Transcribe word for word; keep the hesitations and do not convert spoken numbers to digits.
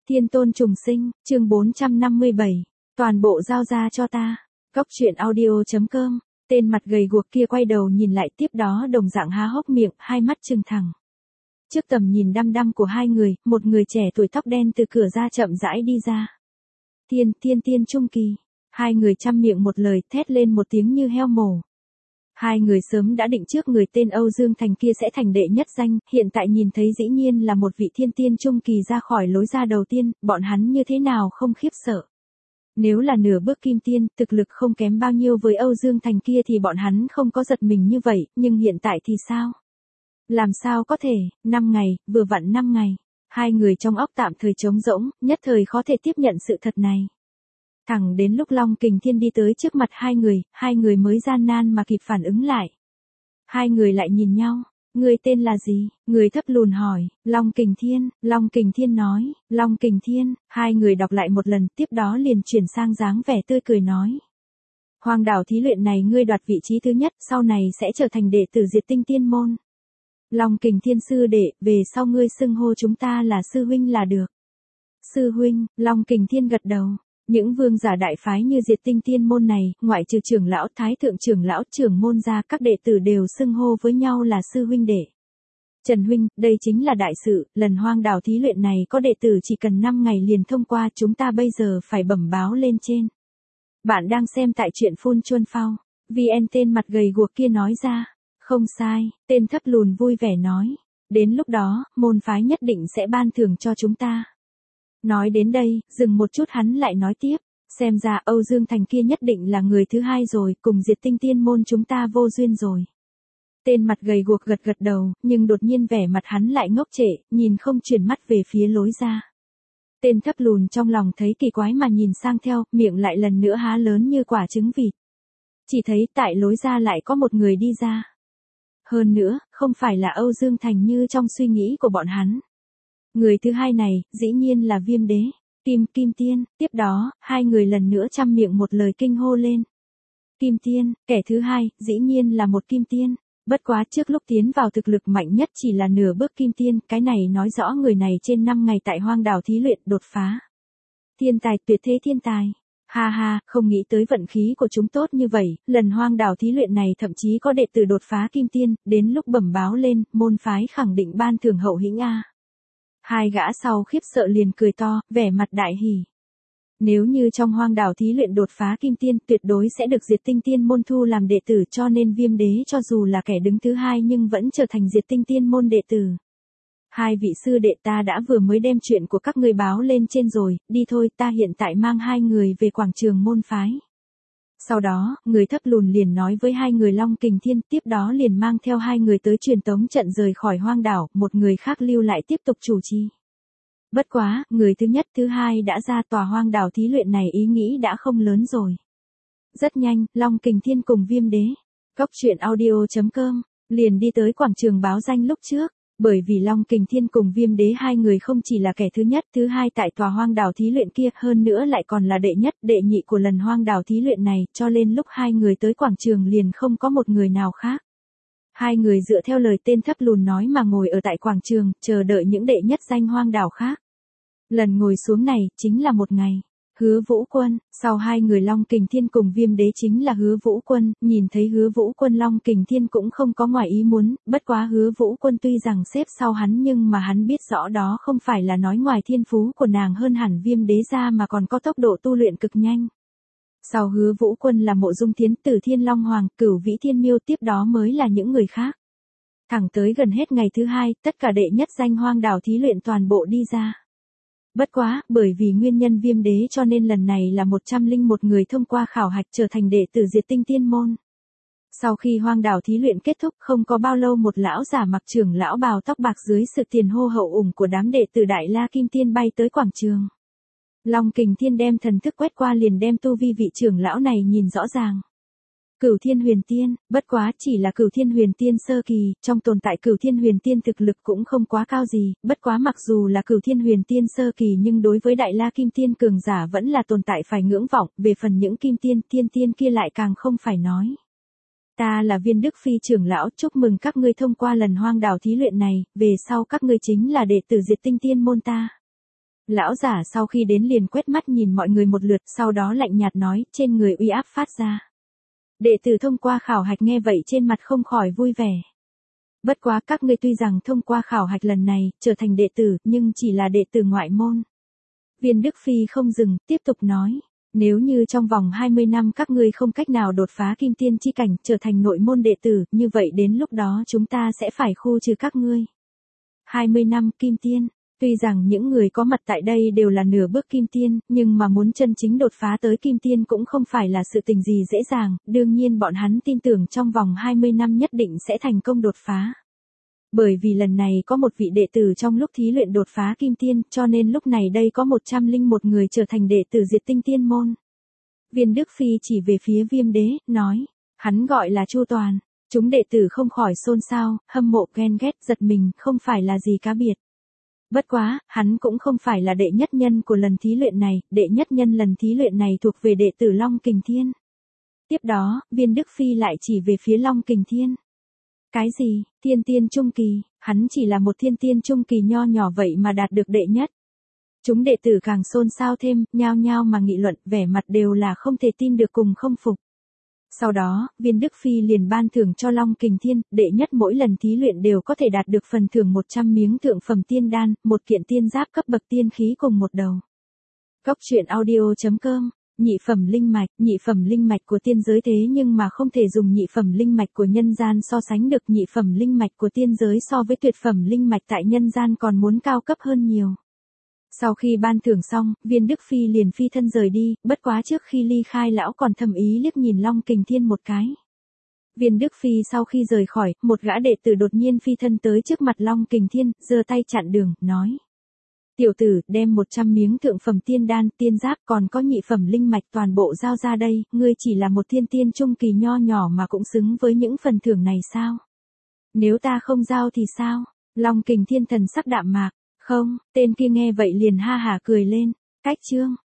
Thiên tôn trùng sinh, chương bốn trăm năm mươi bảy, toàn bộ giao ra cho ta. Cốc truyện audio.com, tên mặt gầy guộc kia quay đầu nhìn lại, tiếp đó đồng dạng há hốc miệng, hai mắt trừng thẳng. Trước tầm nhìn đăm đăm của hai người, một người trẻ tuổi tóc đen từ cửa ra chậm rãi đi ra. Thiên, thiên tiên trung kỳ. Hai người chăm miệng một lời, thét lên một tiếng như heo mổ. Hai người sớm đã định trước người tên Âu Dương Thành kia sẽ thành đệ nhất danh, hiện tại nhìn thấy dĩ nhiên là một vị thiên tiên trung kỳ ra khỏi lối ra đầu tiên, bọn hắn như thế nào không khiếp sợ. Nếu là nửa bước kim tiên, thực lực không kém bao nhiêu với Âu Dương Thành kia thì bọn hắn không có giật mình như vậy, nhưng hiện tại thì sao? Làm sao có thể, năm ngày, vừa vặn năm ngày. Hai người trong óc tạm thời trống rỗng, nhất thời khó thể tiếp nhận sự thật này. Thẳng đến lúc Long Kình Thiên đi tới trước mặt hai người, hai người mới gian nan mà kịp phản ứng lại. Hai người lại nhìn nhau, người tên là gì? Người thấp lùn hỏi. Long Kình Thiên. Long Kình Thiên nói. Long Kình Thiên. Hai người đọc lại một lần, tiếp đó liền chuyển sang dáng vẻ tươi cười nói. Hoàng đảo thí luyện này ngươi đoạt vị trí thứ nhất, sau này sẽ trở thành đệ tử Diệt Tinh Tiên môn. Long Kình Thiên sư đệ, về sau ngươi xưng hô chúng ta là sư huynh là được. Sư huynh. Long Kình Thiên gật đầu. Những vương giả đại phái như Diệt Tinh Tiên môn này, ngoại trừ trưởng lão, thái thượng trưởng lão, trưởng môn gia, các đệ tử đều xưng hô với nhau là sư huynh đệ. Trần huynh, đây chính là đại sự, lần hoang đảo thí luyện này có đệ tử chỉ cần năm ngày liền thông qua, chúng ta bây giờ phải bẩm báo lên trên. Bạn đang xem tại truyện Phun Chuân Phao. vê en tên mặt gầy guộc kia nói ra. Không sai, tên thấp lùn vui vẻ nói. Đến lúc đó, môn phái nhất định sẽ ban thưởng cho chúng ta. Nói đến đây, dừng một chút hắn lại nói tiếp, xem ra Âu Dương Thành kia nhất định là người thứ hai rồi, cùng Diệt Tinh Tiên môn chúng ta vô duyên rồi. Tên mặt gầy guộc gật gật đầu, nhưng đột nhiên vẻ mặt hắn lại ngốc trệ, nhìn không chuyển mắt về phía lối ra. Tên thấp lùn trong lòng thấy kỳ quái mà nhìn sang theo, miệng lại lần nữa há lớn như quả trứng vịt. Chỉ thấy tại lối ra lại có một người đi ra. Hơn nữa, không phải là Âu Dương Thành như trong suy nghĩ của bọn hắn. Người thứ hai này, dĩ nhiên là Viêm Đế, Kim Kim Tiên, tiếp đó, hai người lần nữa chăm miệng một lời kinh hô lên. Kim Tiên, kẻ thứ hai, dĩ nhiên là một Kim Tiên, bất quá trước lúc tiến vào thực lực mạnh nhất chỉ là nửa bước Kim Tiên, cái này nói rõ người này trên năm ngày tại hoang đảo thí luyện đột phá. Thiên tài, tuyệt thế thiên tài. Ha ha, không nghĩ tới vận khí của chúng tốt như vậy, lần hoang đảo thí luyện này thậm chí có đệ tử đột phá Kim Tiên, đến lúc bẩm báo lên, môn phái khẳng định ban thưởng hậu hĩnh a. Hai gã sau khiếp sợ liền cười to, vẻ mặt đại hỉ. Nếu như trong hoang đảo thí luyện đột phá Kim Tiên, tuyệt đối sẽ được Diệt Tinh Tiên môn thu làm đệ tử, cho nên Viêm Đế cho dù là kẻ đứng thứ hai nhưng vẫn trở thành Diệt Tinh Tiên môn đệ tử. Hai vị sư đệ, ta đã vừa mới đem chuyện của các ngươi báo lên trên rồi, đi thôi, ta hiện tại mang hai người về quảng trường môn phái. Sau đó, người thấp lùn liền nói với hai người Long Kình Thiên, tiếp đó liền mang theo hai người tới truyền tống trận rời khỏi hoang đảo, một người khác lưu lại tiếp tục chủ trì. Bất quá, người thứ nhất thứ hai đã ra, tòa hoang đảo thí luyện này ý nghĩ đã không lớn rồi. Rất nhanh, Long Kình Thiên cùng Viêm Đế, Cốc truyện audio.com, liền đi tới quảng trường báo danh lúc trước. Bởi vì Long Kình Thiên cùng Viêm Đế hai người không chỉ là kẻ thứ nhất, thứ hai tại tòa hoang đảo thí luyện kia, hơn nữa lại còn là đệ nhất, đệ nhị của lần hoang đảo thí luyện này, cho nên lúc hai người tới quảng trường liền không có một người nào khác. Hai người dựa theo lời tên thấp lùn nói mà ngồi ở tại quảng trường, chờ đợi những đệ nhất danh hoang đảo khác. Lần ngồi xuống này, chính là một ngày. Hứa Vũ Quân, sau hai người Long Kình Thiên cùng Viêm Đế chính là Hứa Vũ Quân, nhìn thấy Hứa Vũ Quân Long Kình Thiên cũng không có ngoài ý muốn, bất quá Hứa Vũ Quân tuy rằng xếp sau hắn nhưng mà hắn biết rõ đó không phải là nói ngoài thiên phú của nàng hơn hẳn Viêm Đế ra mà còn có tốc độ tu luyện cực nhanh. Sau Hứa Vũ Quân là Mộ Dung Thiến, Tử Thiên Long Hoàng, Cửu Vĩ Thiên Miêu, tiếp đó mới là những người khác. Thẳng tới gần hết ngày thứ hai, tất cả đệ nhất danh hoang đảo thí luyện toàn bộ đi ra. Bất quá, bởi vì nguyên nhân Viêm Đế cho nên lần này là một trăm lẻ một người thông qua khảo hạch trở thành đệ tử Diệt Tinh Tiên môn. Sau khi hoang đảo thí luyện kết thúc, không có bao lâu một lão giả mặc trưởng lão bào tóc bạc dưới sự tiền hô hậu ủng của đám đệ tử Đại La Kim Tiên bay tới quảng trường. Long Kình Thiên đem thần thức quét qua liền đem tu vi vị trưởng lão này nhìn rõ ràng. Cửu Thiên Huyền Tiên, bất quá chỉ là Cửu Thiên Huyền Tiên sơ kỳ, trong tồn tại Cửu Thiên Huyền Tiên thực lực cũng không quá cao gì, bất quá mặc dù là Cửu Thiên Huyền Tiên sơ kỳ nhưng đối với Đại La Kim Tiên cường giả vẫn là tồn tại phải ngưỡng vọng, về phần những Kim Tiên, Tiên Tiên kia lại càng không phải nói. Ta là Viên Đức Phi trưởng lão, chúc mừng các ngươi thông qua lần hoang đảo thí luyện này, về sau các ngươi chính là đệ tử Diệt Tinh Tiên môn ta. Lão giả sau khi đến liền quét mắt nhìn mọi người một lượt, sau đó lạnh nhạt nói, trên người uy áp phát ra. Đệ tử thông qua khảo hạch nghe vậy trên mặt không khỏi vui vẻ. Bất quá các ngươi tuy rằng thông qua khảo hạch lần này, trở thành đệ tử, nhưng chỉ là đệ tử ngoại môn. Viên Đức Phi không dừng, tiếp tục nói. Nếu như trong vòng hai mươi năm các ngươi không cách nào đột phá kim tiên chi cảnh, trở thành nội môn đệ tử, như vậy đến lúc đó chúng ta sẽ phải khu trừ các ngươi. hai mươi năm kim tiên. Tuy rằng những người có mặt tại đây đều là nửa bước kim tiên, nhưng mà muốn chân chính đột phá tới kim tiên cũng không phải là sự tình gì dễ dàng, đương nhiên bọn hắn tin tưởng trong vòng hai mươi năm nhất định sẽ thành công đột phá. Bởi vì lần này có một vị đệ tử trong lúc thí luyện đột phá kim tiên, cho nên lúc này đây có một trăm lẻ một người trở thành đệ tử Diệt Tinh Tiên môn. Viên Đức Phi chỉ về phía Viêm Đế, nói, hắn gọi là Chu Toàn. Chúng đệ tử không khỏi xôn xao, hâm mộ ghen ghét, giật mình, không phải là gì cá biệt. Bất quá, hắn cũng không phải là đệ nhất nhân của lần thí luyện này, đệ nhất nhân lần thí luyện này thuộc về đệ tử Long Kình Thiên. Tiếp đó, Viên Đức Phi lại chỉ về phía Long Kình Thiên. Cái gì, thiên tiên trung kỳ, hắn chỉ là một thiên tiên trung kỳ nho nhỏ vậy mà đạt được đệ nhất. Chúng đệ tử càng xôn xao thêm, nhao nhao mà nghị luận, vẻ mặt đều là không thể tin được cùng không phục. Sau đó, Viên Đức Phi liền ban thưởng cho Long Kình Thiên, đệ nhất mỗi lần thí luyện đều có thể đạt được phần thưởng một trăm miếng thượng phẩm tiên đan, một kiện tiên giáp cấp bậc tiên khí cùng một đầu. Cốc truyện audio chấm com. Nhị phẩm linh mạch, nhị phẩm linh mạch của tiên giới thế nhưng mà không thể dùng nhị phẩm linh mạch của nhân gian so sánh được, nhị phẩm linh mạch của tiên giới so với tuyệt phẩm linh mạch tại nhân gian còn muốn cao cấp hơn nhiều. Sau khi ban thưởng xong, Viên Đức Phi liền phi thân rời đi, bất quá trước khi ly khai lão còn thầm ý liếc nhìn Long Kình Thiên một cái. Viên Đức Phi sau khi rời khỏi, một gã đệ tử đột nhiên phi thân tới trước mặt Long Kình Thiên, giơ tay chặn đường, nói. Tiểu tử, đem một trăm miếng thượng phẩm tiên đan, tiên giáp còn có nhị phẩm linh mạch toàn bộ giao ra đây, ngươi chỉ là một thiên tiên trung kỳ nho nhỏ mà cũng xứng với những phần thưởng này sao? Nếu ta không giao thì sao? Long Kình Thiên thần sắc đạm mạc, không, tên kia nghe vậy liền ha hả cười lên, cách chương.